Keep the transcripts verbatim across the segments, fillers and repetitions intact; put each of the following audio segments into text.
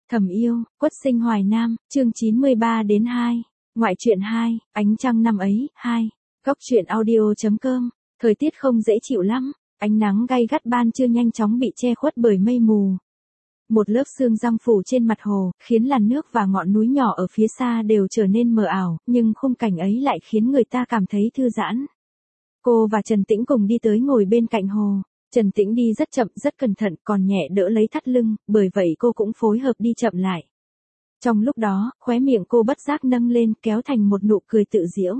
Thầm yêu, Quất sinh Hoài Nam, chương chín mươi ba đến hai. Ngoại truyện hai, ánh trăng năm ấy, hai. Góc truyện audio chấm com. Thời tiết không dễ chịu lắm, ánh nắng gay gắt ban trưa nhanh chóng bị che khuất bởi mây mù. Một lớp sương răng phủ trên mặt hồ, khiến làn nước và ngọn núi nhỏ ở phía xa đều trở nên mờ ảo, nhưng khung cảnh ấy lại khiến người ta cảm thấy thư giãn. Cô và Trần Tĩnh cùng đi tới ngồi bên cạnh hồ. Trần Tĩnh đi rất chậm, rất cẩn thận, còn nhẹ đỡ lấy thắt lưng, bởi vậy cô cũng phối hợp đi chậm lại. Trong lúc đó, khóe miệng cô bất giác nâng lên, kéo thành một nụ cười tự giễu.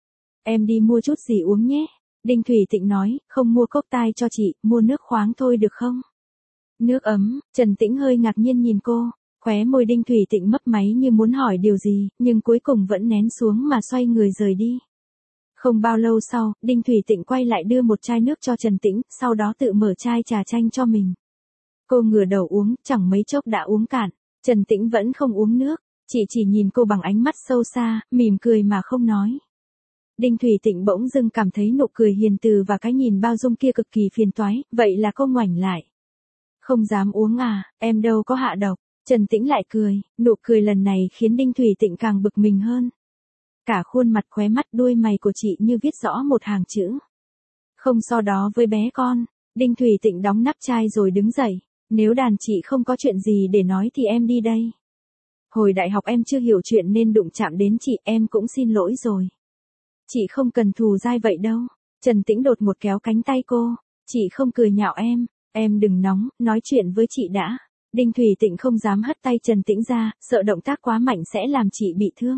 Em đi mua chút gì uống nhé. Đinh Thủy Tịnh nói, không mua cốc tai cho chị, mua nước khoáng thôi được không? Nước ấm, Trần Tĩnh hơi ngạc nhiên nhìn cô, khóe môi Đinh Thủy Tịnh mấp máy như muốn hỏi điều gì, nhưng cuối cùng vẫn nén xuống mà xoay người rời đi. Không bao lâu sau, Đinh Thủy Tịnh quay lại đưa một chai nước cho Trần Tĩnh, sau đó tự mở chai trà chanh cho mình. Cô ngửa đầu uống, chẳng mấy chốc đã uống cạn. Trần Tĩnh vẫn không uống nước, chị chỉ nhìn cô bằng ánh mắt sâu xa, mỉm cười mà không nói. Đinh Thủy Tịnh bỗng dưng cảm thấy nụ cười hiền từ và cái nhìn bao dung kia cực kỳ phiền toái, vậy là cô ngoảnh lại. Không dám uống à, em đâu có hạ độc. Trần Tĩnh lại cười, nụ cười lần này khiến Đinh Thủy Tịnh càng bực mình hơn. Cả khuôn mặt khóe mắt đuôi mày của chị như viết rõ một hàng chữ. Không so đó với bé con. Đinh Thủy Tịnh đóng nắp chai rồi đứng dậy. Nếu đàn chị không có chuyện gì để nói thì em đi đây. Hồi đại học em chưa hiểu chuyện nên đụng chạm đến chị, em cũng xin lỗi rồi. Chị không cần thù dai vậy đâu. Trần Tĩnh đột một kéo cánh tay cô. Chị không cười nhạo em. Em đừng nóng, nói chuyện với chị đã. Đinh Thủy Tịnh không dám hất tay Trần Tĩnh ra, sợ động tác quá mạnh sẽ làm chị bị thương.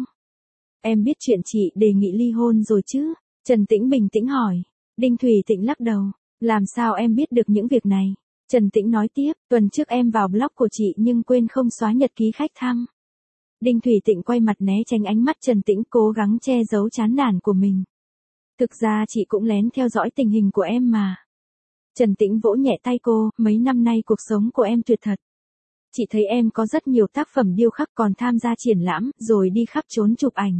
Em biết chuyện chị đề nghị ly hôn rồi chứ? Trần Tĩnh bình tĩnh hỏi. Đinh Thủy Tịnh lắc đầu. Làm sao em biết được những việc này? Trần Tĩnh nói tiếp, tuần trước em vào blog của chị nhưng quên không xóa nhật ký khách thăm. Đinh Thủy Tịnh quay mặt né tránh ánh mắt Trần Tĩnh, cố gắng che giấu chán nản của mình. Thực ra chị cũng lén theo dõi tình hình của em mà. Trần Tĩnh vỗ nhẹ tay cô, mấy năm nay cuộc sống của em tuyệt thật. Chị thấy em có rất nhiều tác phẩm điêu khắc, còn tham gia triển lãm, rồi đi khắp trốn chụp ảnh.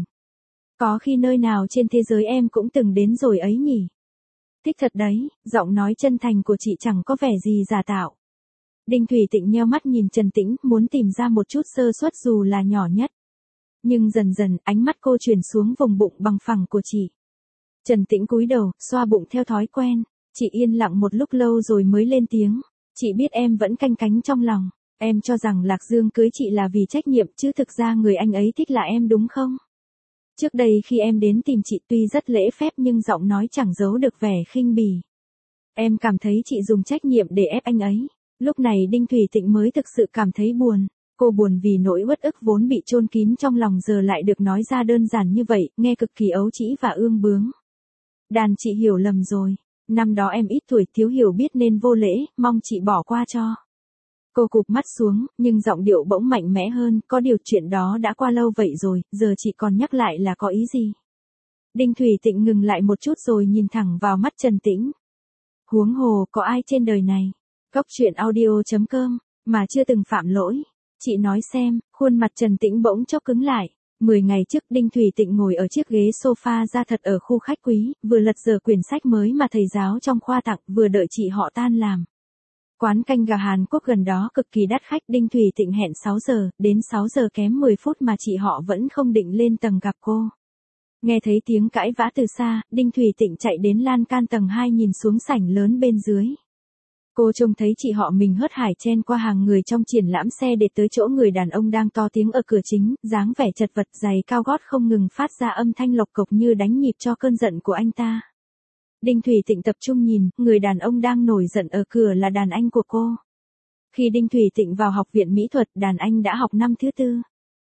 Có khi nơi nào trên thế giới em cũng từng đến rồi ấy nhỉ? Thích thật đấy, giọng nói chân thành của chị chẳng có vẻ gì giả tạo. Đinh Thủy Tịnh nheo mắt nhìn Trần Tĩnh, muốn tìm ra một chút sơ suất dù là nhỏ nhất. Nhưng dần dần, ánh mắt cô chuyển xuống vùng bụng bằng phẳng của chị. Trần Tĩnh cúi đầu, xoa bụng theo thói quen. Chị yên lặng một lúc lâu rồi mới lên tiếng. Chị biết em vẫn canh cánh trong lòng. Em cho rằng Lạc Dương cưới chị là vì trách nhiệm, chứ thực ra người anh ấy thích là em đúng không? Trước đây khi em đến tìm chị tuy rất lễ phép nhưng giọng nói chẳng giấu được vẻ khinh bỉ. Em cảm thấy chị dùng trách nhiệm để ép anh ấy. Lúc này Đinh Thủy Tịnh mới thực sự cảm thấy buồn. Cô buồn vì nỗi uất ức vốn bị chôn kín trong lòng giờ lại được nói ra đơn giản như vậy, nghe cực kỳ ấu trĩ và ương bướng. Đàn chị hiểu lầm rồi. Năm đó em ít tuổi thiếu hiểu biết nên vô lễ, mong chị bỏ qua cho. Cô cụp mắt xuống, nhưng giọng điệu bỗng mạnh mẽ hơn, có điều chuyện đó đã qua lâu vậy rồi, giờ chị còn nhắc lại là có ý gì? Đinh Thủy Tịnh ngừng lại một chút rồi nhìn thẳng vào mắt Trần Tĩnh. Huống hồ, có ai trên đời này, góc truyện audio chấm com, mà chưa từng phạm lỗi? Chị nói xem, khuôn mặt Trần Tĩnh bỗng chốc cứng lại. Mười ngày trước Đinh Thủy Tịnh ngồi ở chiếc ghế sofa da thật ở khu khách quý, vừa lật dở quyển sách mới mà thầy giáo trong khoa tặng, vừa đợi chị họ tan làm. Quán canh gà Hàn Quốc gần đó cực kỳ đắt khách, Đinh Thủy Tịnh hẹn sáu giờ, đến sáu giờ kém mười phút mà chị họ vẫn không định lên tầng gặp cô. Nghe thấy tiếng cãi vã từ xa, Đinh Thủy Tịnh chạy đến lan can tầng hai nhìn xuống sảnh lớn bên dưới. Cô trông thấy chị họ mình hớt hải chen qua hàng người trong triển lãm xe để tới chỗ người đàn ông đang to tiếng ở cửa chính, dáng vẻ chật vật, giày cao gót không ngừng phát ra âm thanh lộc cộc như đánh nhịp cho cơn giận của anh ta. Đinh Thủy Tịnh tập trung nhìn, người đàn ông đang nổi giận ở cửa là đàn anh của cô. Khi Đinh Thủy Tịnh vào học viện mỹ thuật, đàn anh đã học năm thứ tư.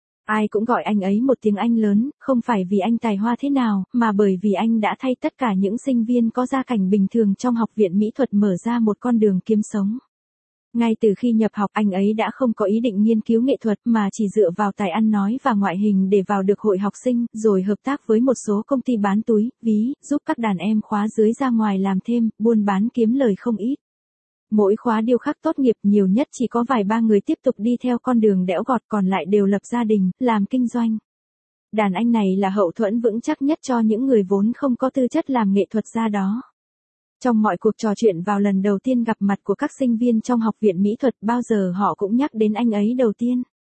Ai cũng gọi anh ấy một tiếng anh lớn, không phải vì anh tài hoa thế nào, mà bởi vì anh đã thay tất cả những sinh viên có gia cảnh bình thường trong học viện mỹ thuật mở ra một con đường kiếm sống. Ngay từ khi nhập học, anh ấy đã không có ý định nghiên cứu nghệ thuật mà chỉ dựa vào tài ăn nói và ngoại hình để vào được hội học sinh, rồi hợp tác với một số công ty bán túi, ví, giúp các đàn em khóa dưới ra ngoài làm thêm, buôn bán kiếm lời không ít. Mỗi khóa điêu khắc tốt nghiệp nhiều nhất chỉ có vài ba người tiếp tục đi theo con đường đẽo gọt, còn lại đều lập gia đình, làm kinh doanh. Đàn anh này là hậu thuẫn vững chắc nhất cho những người vốn không có tư chất làm nghệ thuật gia đó. Trong mọi cuộc trò chuyện vào lần đầu tiên gặp mặt của các sinh viên trong học viện mỹ thuật, bao giờ họ cũng nhắc đến anh ấy đầu tiên.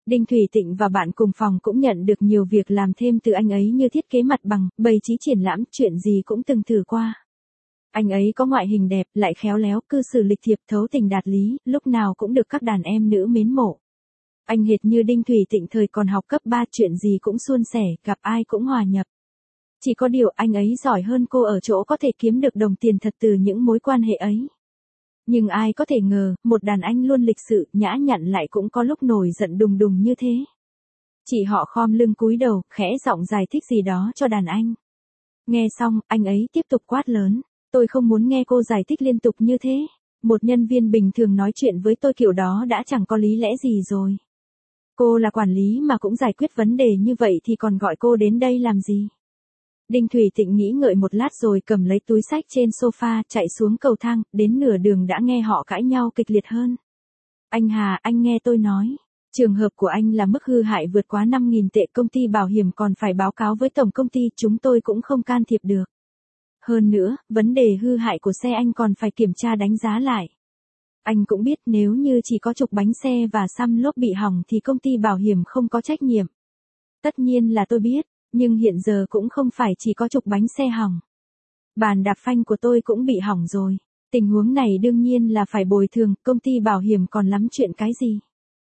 Đinh Thủy Tịnh và bạn cùng phòng cũng nhận được nhiều việc làm thêm từ anh ấy như thiết kế mặt bằng, bày trí triển lãm, chuyện gì cũng từng thử qua. Anh ấy có ngoại hình đẹp, lại khéo léo, cư xử lịch thiệp, thấu tình đạt lý, lúc nào cũng được các đàn em nữ mến mộ. Anh hệt như Đinh Thủy Tịnh thời còn học cấp ba, chuyện gì cũng suôn sẻ, gặp ai cũng hòa nhập. Chỉ có điều anh ấy giỏi hơn cô ở chỗ có thể kiếm được đồng tiền thật từ những mối quan hệ ấy. Nhưng ai có thể ngờ, một đàn anh luôn lịch sự, nhã nhặn lại cũng có lúc nổi giận đùng đùng như thế. Chị họ khom lưng cúi đầu, khẽ giọng giải thích gì đó cho đàn anh. Nghe xong, anh ấy tiếp tục quát lớn. Tôi không muốn nghe cô giải thích liên tục như thế. Một nhân viên bình thường nói chuyện với tôi kiểu đó đã chẳng có lý lẽ gì rồi. Cô là quản lý mà cũng giải quyết vấn đề như vậy thì còn gọi cô đến đây làm gì? Đinh Thủy Tịnh nghĩ ngợi một lát rồi cầm lấy túi xách trên sofa, chạy xuống cầu thang, đến nửa đường đã nghe họ cãi nhau kịch liệt hơn. Anh Hà, anh nghe tôi nói. Trường hợp của anh là mức hư hại vượt quá năm nghìn tệ, công ty bảo hiểm còn phải báo cáo với tổng công ty, chúng tôi cũng không can thiệp được. Hơn nữa, vấn đề hư hại của xe anh còn phải kiểm tra đánh giá lại. Anh cũng biết nếu như chỉ có trục bánh xe và xăm lốp bị hỏng thì công ty bảo hiểm không có trách nhiệm. Tất nhiên là tôi biết, nhưng hiện giờ cũng không phải chỉ có trục bánh xe hỏng. Bàn đạp phanh của tôi cũng bị hỏng rồi. Tình huống này đương nhiên là phải bồi thường, công ty bảo hiểm còn lắm chuyện cái gì.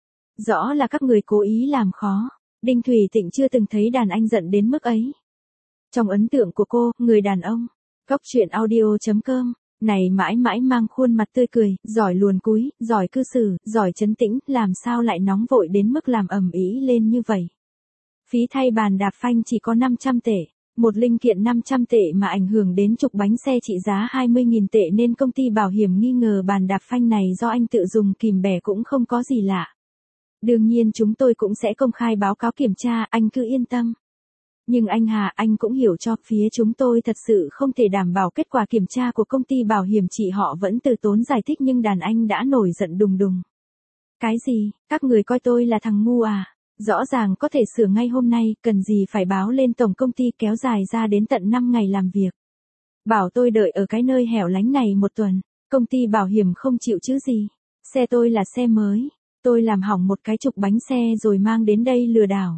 Rõ là các người cố ý làm khó. Đinh Thủy Tịnh chưa từng thấy đàn anh giận đến mức ấy. Trong ấn tượng của cô, người đàn ông, Cóc truyện audio chấm com, này mãi mãi mang khuôn mặt tươi cười, giỏi luồn cúi, giỏi cư xử, giỏi trấn tĩnh, làm sao lại nóng vội đến mức làm ầm ĩ lên như vậy. Phí thay bàn đạp phanh chỉ có năm trăm tệ, một linh kiện năm trăm tệ mà ảnh hưởng đến trục bánh xe trị giá hai mươi nghìn tệ nên công ty bảo hiểm nghi ngờ bàn đạp phanh này do anh tự dùng kìm bẻ cũng không có gì lạ. Đương nhiên chúng tôi cũng sẽ công khai báo cáo kiểm tra, anh cứ yên tâm. Nhưng anh Hà, anh cũng hiểu cho phía chúng tôi thật sự không thể đảm bảo kết quả kiểm tra của công ty bảo hiểm, chị họ vẫn từ tốn giải thích nhưng đàn anh đã nổi giận đùng đùng. Cái gì, các người coi tôi là thằng ngu à? Rõ ràng có thể sửa ngay hôm nay, cần gì phải báo lên tổng công ty kéo dài ra đến tận năm ngày làm việc. Bảo tôi đợi ở cái nơi hẻo lánh này một tuần, công ty bảo hiểm không chịu chứ gì. Xe tôi là xe mới, tôi làm hỏng một cái trục bánh xe rồi mang đến đây lừa đảo.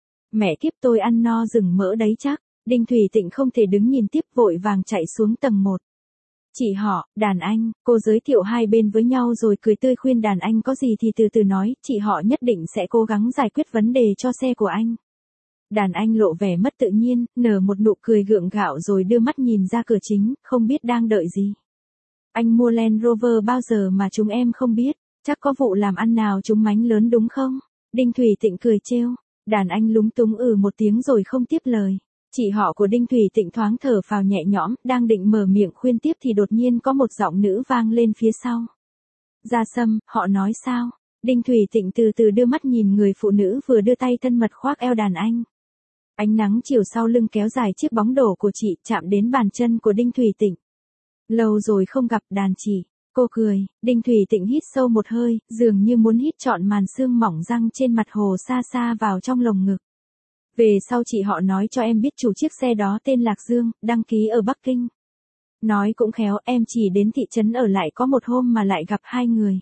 Mẹ kiếp, tôi ăn no rừng mỡ đấy chắc. Đinh Thủy Tịnh không thể đứng nhìn tiếp, vội vàng chạy xuống tầng một. Chị họ, đàn anh, cô giới thiệu hai bên với nhau rồi cười tươi khuyên đàn anh có gì thì từ từ nói, chị họ nhất định sẽ cố gắng giải quyết vấn đề cho xe của anh. Đàn anh lộ vẻ mất tự nhiên, nở một nụ cười gượng gạo rồi đưa mắt nhìn ra cửa chính, không biết đang đợi gì. Anh mua Land Rover bao giờ mà chúng em không biết, chắc có vụ làm ăn nào chúng mánh lớn đúng không? Đinh Thủy Tịnh cười trêu. Đàn anh lúng túng ừ một tiếng rồi không tiếp lời. Chị họ của Đinh Thủy Tịnh thoáng thở phào nhẹ nhõm, đang định mở miệng khuyên tiếp thì đột nhiên có một giọng nữ vang lên phía sau. Gia Sâm, họ nói sao? Đinh Thủy Tịnh từ từ đưa mắt nhìn người phụ nữ vừa đưa tay thân mật khoác eo đàn anh. Ánh nắng chiều sau lưng kéo dài chiếc bóng đổ của chị, chạm đến bàn chân của Đinh Thủy Tịnh. Lâu rồi không gặp đàn chị. Cô cười, Đinh Thủy Tịnh hít sâu một hơi, dường như muốn hít trọn màn sương mỏng răng trên mặt hồ xa xa vào trong lồng ngực. Về sau chị họ nói cho em biết chủ chiếc xe đó tên Lạc Dương, đăng ký ở Bắc Kinh. Nói cũng khéo, em chỉ đến thị trấn ở lại có một hôm mà lại gặp hai người.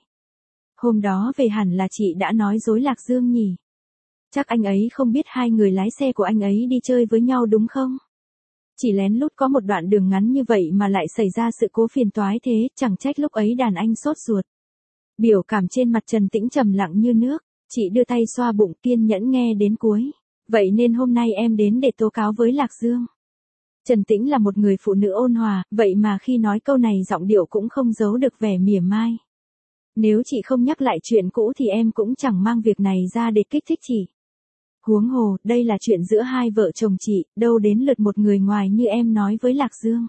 Hôm đó về hẳn là chị đã nói dối Lạc Dương nhỉ? Chắc anh ấy không biết hai người lái xe của anh ấy đi chơi với nhau đúng không? Chỉ lén lút có một đoạn đường ngắn như vậy mà lại xảy ra sự cố phiền toái thế, chẳng trách lúc ấy đàn anh sốt ruột. Biểu cảm trên mặt Trần Tĩnh trầm lặng như nước, chị đưa tay xoa bụng kiên nhẫn nghe đến cuối. Vậy nên hôm nay em đến để tố cáo với Lạc Dương. Trần Tĩnh là một người phụ nữ ôn hòa, vậy mà khi nói câu này giọng điệu cũng không giấu được vẻ mỉa mai. Nếu chị không nhắc lại chuyện cũ thì em cũng chẳng mang việc này ra để kích thích chị. Huống hồ, đây là chuyện giữa hai vợ chồng chị, đâu đến lượt một người ngoài như em nói với Lạc Dương.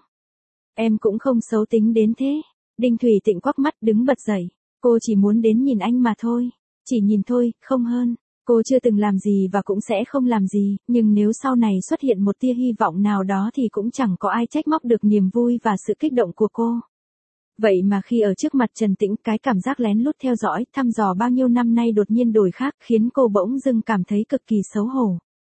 Em cũng không xấu tính đến thế. Đinh Thủy Tịnh quắc mắt đứng bật dậy. Cô chỉ muốn đến nhìn anh mà thôi. Chỉ nhìn thôi, không hơn. Cô chưa từng làm gì và cũng sẽ không làm gì, nhưng nếu sau này xuất hiện một tia hy vọng nào đó thì cũng chẳng có ai trách móc được niềm vui và sự kích động của cô. Vậy mà khi ở trước mặt Trần Tĩnh, cái cảm giác lén lút theo dõi, thăm dò bao nhiêu năm nay đột nhiên đổi khác, khiến cô bỗng dưng cảm thấy cực kỳ xấu hổ.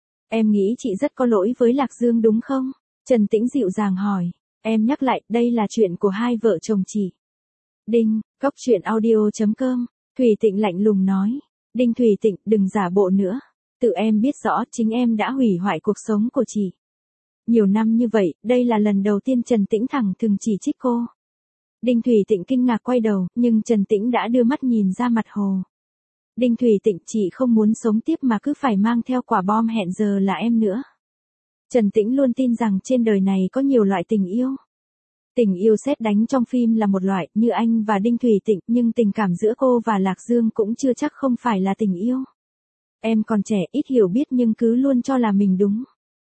Em nghĩ chị rất có lỗi với Lạc Dương đúng không? Trần Tĩnh dịu dàng hỏi. Em nhắc lại, đây là chuyện của hai vợ chồng chị. Đinh, Cóc truyện audio chấm com, Thủy Tịnh lạnh lùng nói. Đinh Thùy Tịnh, đừng giả bộ nữa. Tự em biết rõ chính em đã hủy hoại cuộc sống của chị. Nhiều năm như vậy, đây là lần đầu tiên Trần Tĩnh thẳng thừng chỉ trích cô. Đinh Thùy Tịnh kinh ngạc quay đầu, nhưng Trần Tĩnh đã đưa mắt nhìn ra mặt hồ. Đinh Thùy Tịnh, chị không muốn sống tiếp mà cứ phải mang theo quả bom hẹn giờ là em nữa. Trần Tĩnh luôn tin rằng trên đời này có nhiều loại tình yêu. Tình yêu sét đánh trong phim là một loại, như anh và Đinh Thùy Tịnh, nhưng tình cảm giữa cô và Lạc Dương cũng chưa chắc không phải là tình yêu. Em còn trẻ, ít hiểu biết nhưng cứ luôn cho là mình đúng.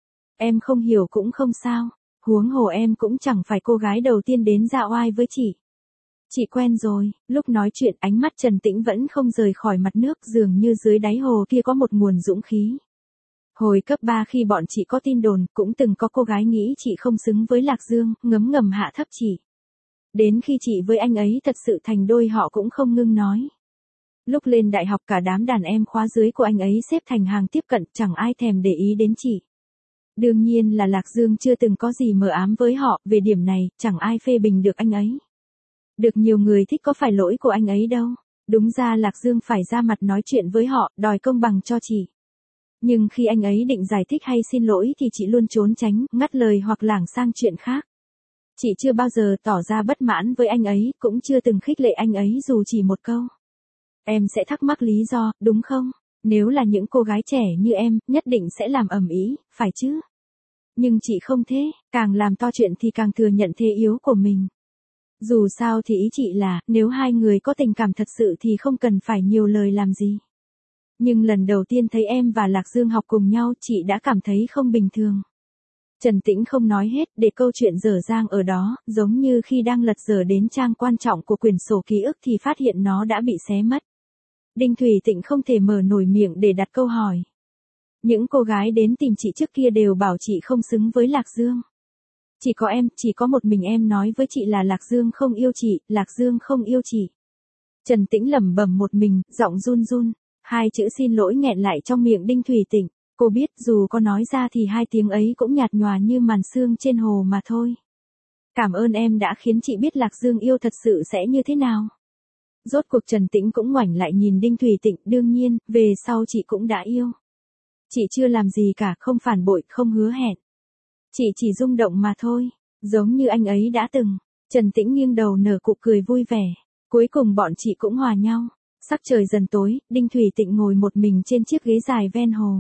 Em không hiểu cũng không sao, huống hồ em cũng chẳng phải cô gái đầu tiên đến dạ oai với chị. Chị quen rồi. Lúc nói chuyện ánh mắt Trần Tĩnh vẫn không rời khỏi mặt nước, dường như dưới đáy hồ kia có một nguồn dũng khí. Hồi cấp ba khi bọn chị có tin đồn, cũng từng có cô gái nghĩ chị không xứng với Lạc Dương, ngấm ngầm hạ thấp chị. Đến khi chị với anh ấy thật sự thành đôi họ cũng không ngưng nói. Lúc lên đại học cả đám đàn em khóa dưới của anh ấy xếp thành hàng tiếp cận, chẳng ai thèm để ý đến chị. Đương nhiên là Lạc Dương chưa từng có gì mờ ám với họ, về điểm này, chẳng ai phê bình được anh ấy. Được nhiều người thích có phải lỗi của anh ấy đâu. Đúng ra Lạc Dương phải ra mặt nói chuyện với họ, đòi công bằng cho chị. Nhưng khi anh ấy định giải thích hay xin lỗi thì chị luôn trốn tránh, ngắt lời hoặc lảng sang chuyện khác. Chị chưa bao giờ tỏ ra bất mãn với anh ấy, cũng chưa từng khích lệ anh ấy dù chỉ một câu. Em sẽ thắc mắc lý do, đúng không? Nếu là những cô gái trẻ như em, nhất định sẽ làm ầm ĩ, phải chứ? Nhưng chị không thế, càng làm to chuyện thì càng thừa nhận thế yếu của mình. Dù sao thì ý chị là, nếu hai người có tình cảm thật sự thì không cần phải nhiều lời làm gì. Nhưng lần đầu tiên thấy em và Lạc Dương học cùng nhau, chị đã cảm thấy không bình thường. Trần Tĩnh không nói hết, để câu chuyện dở dang ở đó, giống như khi đang lật dở đến trang quan trọng của quyển sổ ký ức thì phát hiện nó đã bị xé mất. Đinh Thùy Tịnh không thể mở nổi miệng để đặt câu hỏi. Những cô gái đến tìm chị trước kia đều bảo chị không xứng với Lạc Dương. Chỉ có em, chỉ có một mình em nói với chị là Lạc Dương không yêu chị, Lạc Dương không yêu chị. Trần Tĩnh lẩm bẩm một mình, giọng run run, hai chữ xin lỗi nghẹn lại trong miệng Đinh Thùy Tịnh. Cô biết dù có nói ra thì hai tiếng ấy cũng nhạt nhòa như màn sương trên hồ mà thôi. Cảm ơn em đã khiến chị biết Lạc Dương yêu thật sự sẽ như thế nào. Rốt cuộc Trần Tĩnh cũng ngoảnh lại nhìn Đinh Thùy Tịnh, đương nhiên, về sau chị cũng đã yêu. Chị chưa làm gì cả, không phản bội, không hứa hẹn. Chị chỉ rung động mà thôi, giống như anh ấy đã từng. Trần Tĩnh nghiêng đầu nở nụ cười vui vẻ. Cuối cùng bọn chị cũng hòa nhau. Sắc trời dần tối, Đinh Thùy Tịnh ngồi một mình trên chiếc ghế dài ven hồ.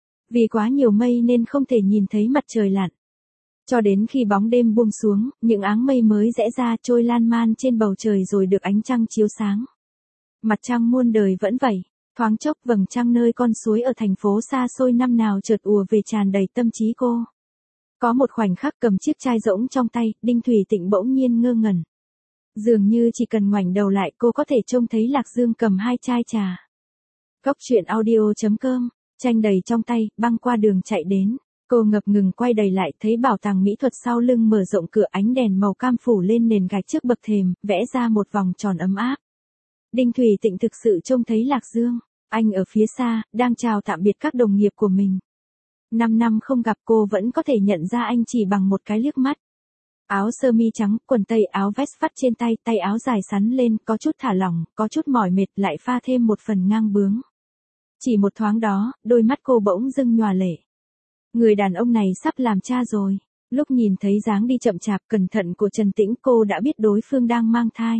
Vì quá nhiều mây nên không thể nhìn thấy mặt trời lặn. Cho đến khi bóng đêm buông xuống, những áng mây mới rẽ ra trôi lan man trên bầu trời rồi được ánh trăng chiếu sáng. Mặt trăng muôn đời vẫn vậy, thoáng chốc vầng trăng nơi con suối ở thành phố xa xôi năm nào chợt ùa về tràn đầy tâm trí cô. Có một khoảnh khắc cầm chiếc chai rỗng trong tay, Đinh Thùy Tịnh bỗng nhiên ngơ ngẩn. Dường như chỉ cần ngoảnh đầu lại cô có thể trông thấy Lạc Dương cầm hai chai trà. Góc truyện audio chấm com, tranh đầy trong tay, băng qua đường chạy đến. Cô ngập ngừng quay đầy lại thấy bảo tàng mỹ thuật sau lưng mở rộng cửa, ánh đèn màu cam phủ lên nền gạch trước bậc thềm, vẽ ra một vòng tròn ấm áp. Đinh Thùy Tịnh thực sự trông thấy Lạc Dương, anh ở phía xa, đang chào tạm biệt các đồng nghiệp của mình. Năm năm không gặp cô vẫn có thể nhận ra anh chỉ bằng một cái liếc mắt. Áo sơ mi trắng, quần tây áo vest vắt trên tay, tay áo dài sắn lên, có chút thả lỏng, có chút mỏi mệt lại pha thêm một phần ngang bướng. Chỉ một thoáng đó, đôi mắt cô bỗng dưng nhòa lệ. Người đàn ông này sắp làm cha rồi. Lúc nhìn thấy dáng đi chậm chạp cẩn thận của Trần Tĩnh cô đã biết đối phương đang mang thai.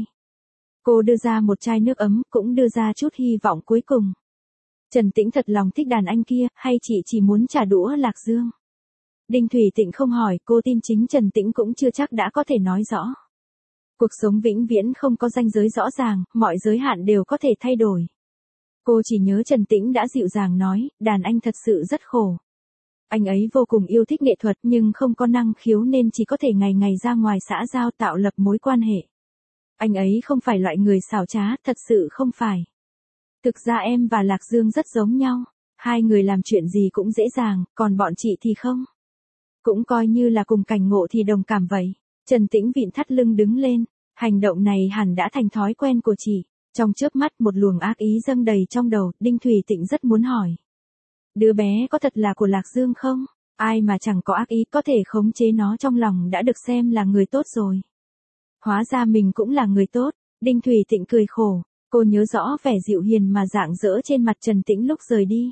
Cô đưa ra một chai nước ấm, cũng đưa ra chút hy vọng cuối cùng. Trần Tĩnh thật lòng thích đàn anh kia, hay chị chỉ muốn trả đũa Lạc Dương? Đinh Thùy Tịnh không hỏi, cô tin chính Trần Tĩnh cũng chưa chắc đã có thể nói rõ. Cuộc sống vĩnh viễn không có ranh giới rõ ràng, mọi giới hạn đều có thể thay đổi. Cô chỉ nhớ Trần Tĩnh đã dịu dàng nói, đàn anh thật sự rất khổ. Anh ấy vô cùng yêu thích nghệ thuật nhưng không có năng khiếu nên chỉ có thể ngày ngày ra ngoài xã giao tạo lập mối quan hệ. Anh ấy không phải loại người xảo trá, thật sự không phải. Thực ra em và Lạc Dương rất giống nhau. Hai người làm chuyện gì cũng dễ dàng, còn bọn chị thì không. Cũng coi như là cùng cảnh ngộ thì đồng cảm vậy. Trần Tĩnh vịn thắt lưng đứng lên. Hành động này hẳn đã thành thói quen của chị. Trong chớp mắt một luồng ác ý dâng đầy trong đầu, Đinh Thùy Tịnh rất muốn hỏi. Đứa bé có thật là của Lạc Dương không? Ai mà chẳng có ác ý có thể khống chế nó trong lòng đã được xem là người tốt rồi. Hóa ra mình cũng là người tốt. Đinh Thùy Tịnh cười khổ. Cô nhớ rõ vẻ dịu hiền mà rạng rỡ trên mặt Trần Tĩnh lúc rời đi.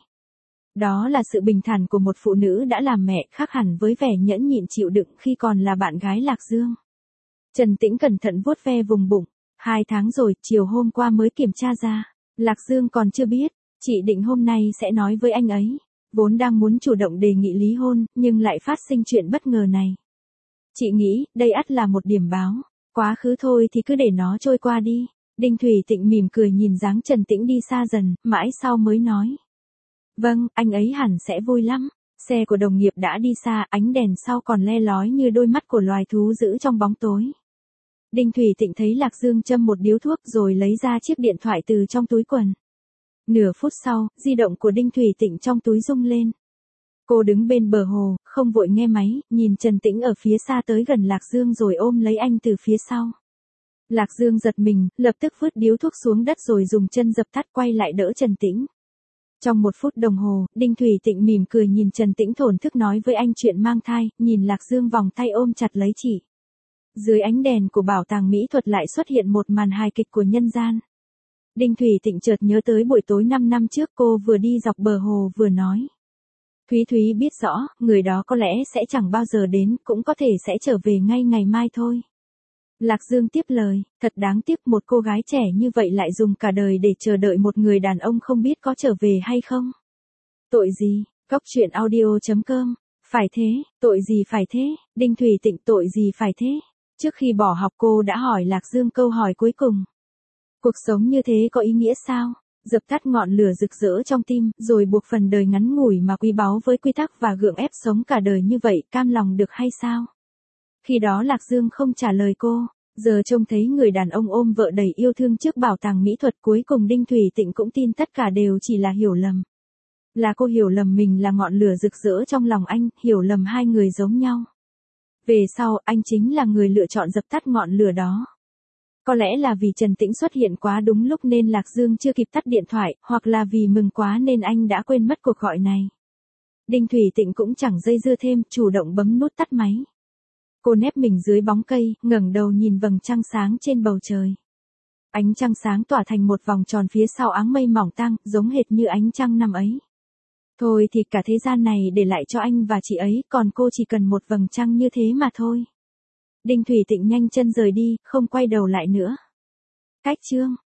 Đó là sự bình thản của một phụ nữ đã làm mẹ, khác hẳn với vẻ nhẫn nhịn chịu đựng khi còn là bạn gái Lạc Dương. Trần Tĩnh cẩn thận vuốt ve vùng bụng. Hai tháng rồi, chiều hôm qua mới kiểm tra ra. Lạc Dương còn chưa biết, chị định hôm nay sẽ nói với anh ấy. Vốn đang muốn chủ động đề nghị lý hôn, nhưng lại phát sinh chuyện bất ngờ này. Chị nghĩ, đây ắt là một điểm báo. Quá khứ thôi thì cứ để nó trôi qua đi. Đinh Thủy Tịnh mỉm cười nhìn dáng Trần Tĩnh đi xa dần, mãi sau mới nói. Vâng, anh ấy hẳn sẽ vui lắm. Xe của đồng nghiệp đã đi xa, ánh đèn sau còn le lói như đôi mắt của loài thú dữ trong bóng tối. Đinh Thủy Tịnh thấy Lạc Dương châm một điếu thuốc rồi lấy ra chiếc điện thoại từ trong túi quần. Nửa phút sau, di động của Đinh Thủy Tịnh trong túi rung lên. Cô đứng bên bờ hồ, không vội nghe máy, nhìn Trần Tĩnh ở phía xa tới gần Lạc Dương rồi ôm lấy anh từ phía sau. Lạc Dương giật mình, lập tức vứt điếu thuốc xuống đất rồi dùng chân dập tắt quay lại đỡ Trần Tĩnh. Trong một phút đồng hồ, Đinh Thủy Tịnh mỉm cười nhìn Trần Tĩnh thổn thức nói với anh chuyện mang thai, nhìn Lạc Dương vòng tay ôm chặt lấy chị. Dưới ánh đèn của bảo tàng mỹ thuật lại xuất hiện một màn hài kịch của nhân gian. Đinh Thủy Tịnh chợt nhớ tới buổi tối năm năm trước cô vừa đi dọc bờ hồ vừa nói. Thúy Thúy biết rõ, người đó có lẽ sẽ chẳng bao giờ đến, cũng có thể sẽ trở về ngay ngày mai thôi. Lạc Dương tiếp lời, thật đáng tiếc một cô gái trẻ như vậy lại dùng cả đời để chờ đợi một người đàn ông không biết có trở về hay không. Tội gì, góc truyện audio chấm com, phải thế, tội gì phải thế, Đinh Thủy Tịnh tội gì phải thế. Trước khi bỏ học cô đã hỏi Lạc Dương câu hỏi cuối cùng. Cuộc sống như thế có ý nghĩa sao? Dập tắt ngọn lửa rực rỡ trong tim, rồi buộc phần đời ngắn ngủi mà quý báu với quy tắc và gượng ép sống cả đời như vậy, cam lòng được hay sao? Khi đó Lạc Dương không trả lời cô, giờ trông thấy người đàn ông ôm vợ đầy yêu thương trước bảo tàng mỹ thuật, cuối cùng Đinh Thủy Tịnh cũng tin tất cả đều chỉ là hiểu lầm. Là cô hiểu lầm mình là ngọn lửa rực rỡ trong lòng anh, hiểu lầm hai người giống nhau. Về sau, anh chính là người lựa chọn dập tắt ngọn lửa đó. Có lẽ là vì Trần Tĩnh xuất hiện quá đúng lúc nên Lạc Dương chưa kịp tắt điện thoại, hoặc là vì mừng quá nên anh đã quên mất cuộc gọi này. Đinh Thủy Tịnh cũng chẳng dây dưa thêm, chủ động bấm nút tắt máy. Cô nép mình dưới bóng cây, ngẩng đầu nhìn vầng trăng sáng trên bầu trời. Ánh trăng sáng tỏa thành một vòng tròn phía sau áng mây mỏng tang, giống hệt như ánh trăng năm ấy. Thôi thì cả thế gian này để lại cho anh và chị ấy, còn cô chỉ cần một vầng trăng như thế mà thôi. Đinh Thủy Tịnh nhanh chân rời đi, không quay đầu lại nữa. Cách chương